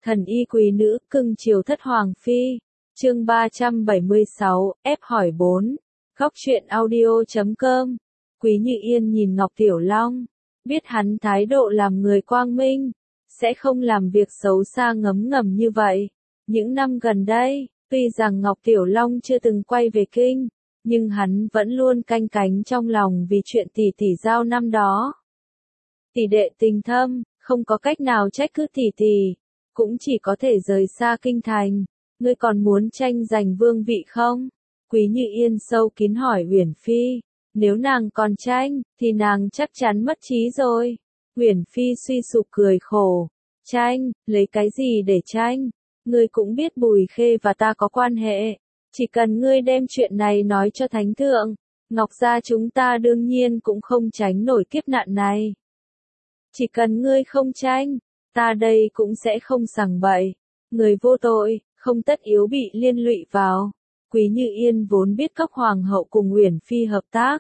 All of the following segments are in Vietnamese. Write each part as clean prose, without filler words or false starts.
Thần y quý nữ, cưng chiều thất hoàng phi. Chương 376, ép hỏi 4. Góc truyện audio.com. Quý Như Yên nhìn Ngọc Tiểu Long, biết hắn thái độ làm người quang minh, sẽ không làm việc xấu xa ngấm ngầm như vậy. Những năm gần đây, tuy rằng Ngọc Tiểu Long chưa từng quay về kinh, nhưng hắn vẫn luôn canh cánh trong lòng vì chuyện tỷ tỷ giao năm đó. Tỷ đệ tình thâm, không có cách nào trách cứ tỷ tỷ, cũng chỉ có thể rời xa kinh thành. Ngươi còn muốn tranh giành vương vị không? Quý Như Yên sâu kín hỏi Uyển Phi. Nếu nàng còn tranh, thì nàng chắc chắn mất trí rồi. Uyển Phi suy sụp cười khổ. Tranh, lấy cái gì để tranh? Ngươi cũng biết Bùi Khê và ta có quan hệ. Chỉ cần ngươi đem chuyện này nói cho Thánh Thượng, Ngọc gia chúng ta đương nhiên cũng không tránh nổi kiếp nạn này. Chỉ cần ngươi không tranh, ta đây cũng sẽ không sằng bậy. Người vô tội, không tất yếu bị liên lụy vào. Quý Như Yên vốn biết Cốc Hoàng hậu cùng Uyển Phi hợp tác,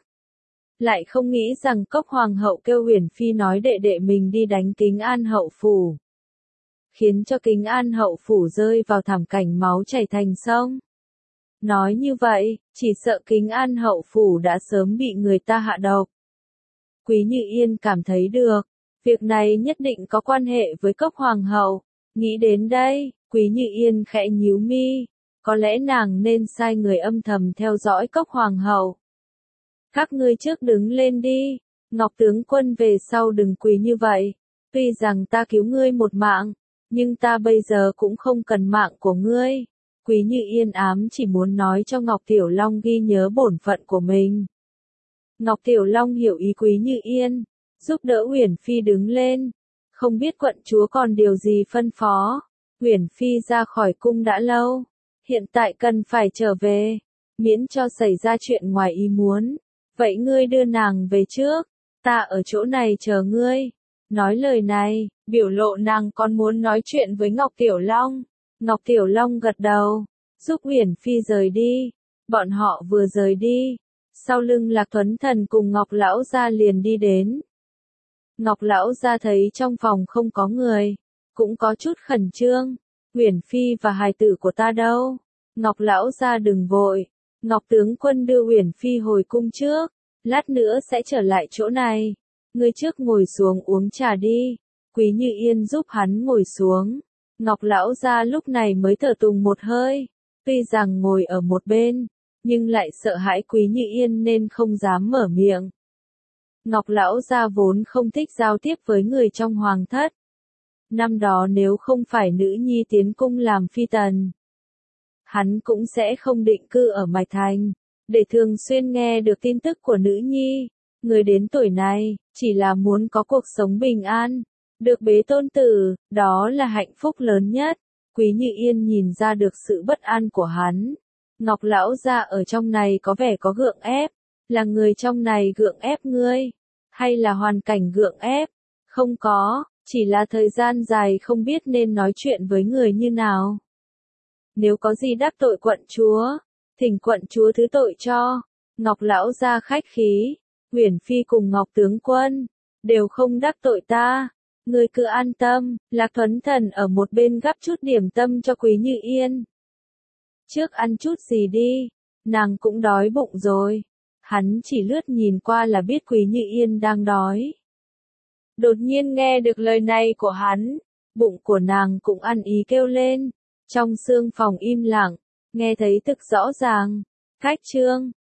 lại không nghĩ rằng Cốc Hoàng hậu kêu Uyển Phi nói đệ đệ mình đi đánh Kính An hậu phủ, khiến cho Kính An hậu phủ rơi vào thảm cảnh máu chảy thành sông. Nói như vậy, chỉ sợ Kính An hậu phủ đã sớm bị người ta hạ độc. Quý Như Yên cảm thấy được, việc này nhất định có quan hệ với Cốc Hoàng hậu. Nghĩ đến đây, Quý Như Yên khẽ nhíu mi, có lẽ nàng nên sai người âm thầm theo dõi Cốc Hoàng hậu. Các ngươi trước đứng lên đi, Ngọc tướng quân về sau đừng quỳ như vậy. Tuy rằng ta cứu ngươi một mạng, nhưng ta bây giờ cũng không cần mạng của ngươi. Quý Như Yên ám chỉ muốn nói cho Ngọc Tiểu Long ghi nhớ bổn phận của mình. Ngọc Tiểu Long hiểu ý Quý Như Yên, giúp đỡ Uyển Phi đứng lên. Không biết quận chúa còn điều gì phân phó. Uyển Phi ra khỏi cung đã lâu, hiện tại cần phải trở về, miễn cho xảy ra chuyện ngoài ý muốn. Vậy ngươi đưa nàng về trước, ta ở chỗ này chờ ngươi. Nói lời này, biểu lộ nàng còn muốn nói chuyện với Ngọc Tiểu Long. Ngọc Tiểu Long gật đầu, giúp Uyển Phi rời đi. Bọn họ vừa rời đi, sau lưng Lạc Tuấn Thần cùng Ngọc lão gia liền đi đến. Ngọc lão gia thấy trong phòng không có người, cũng có chút khẩn trương. Uyển Phi và hài tử của ta đâu? Ngọc lão gia đừng vội, Ngọc tướng quân đưa Uyển Phi hồi cung trước, lát nữa sẽ trở lại chỗ này. Ngươi trước ngồi xuống uống trà đi. Quý Như Yên giúp hắn ngồi xuống. Ngọc lão gia lúc này mới thở tùng một hơi, tuy rằng ngồi ở một bên, nhưng lại sợ hãi Quý Như Yên nên không dám mở miệng. Ngọc lão gia vốn không thích giao tiếp với người trong hoàng thất. Năm đó nếu không phải nữ nhi tiến cung làm phi tần, hắn cũng sẽ không định cư ở Mạch Thành, để thường xuyên nghe được tin tức của nữ nhi. Người đến tuổi này, chỉ là muốn có cuộc sống bình an, được bế tôn tử, đó là hạnh phúc lớn nhất. Quý Như Yên nhìn ra được sự bất an của hắn. Ngọc lão gia ở trong này có vẻ có gượng ép, là người trong này gượng ép ngươi, hay là hoàn cảnh gượng ép? Không có, chỉ là thời gian dài không biết nên nói chuyện với người như nào. Nếu có gì đắc tội quận chúa, thỉnh quận chúa thứ tội cho. Ngọc lão gia khách khí, Uyển Phi cùng Ngọc tướng quân đều không đắc tội ta. Ngươi cứ an tâm. Lạc Tuấn Thần ở một bên gắp chút điểm tâm cho Quý Như Yên. Trước ăn chút gì đi, nàng cũng đói bụng rồi. Hắn chỉ lướt nhìn qua là biết Quý Như Yên đang đói. Đột nhiên nghe được lời này của hắn, bụng của nàng cũng ăn ý kêu lên. Trong xương phòng im lặng, nghe thấy thực rõ ràng. Cách chương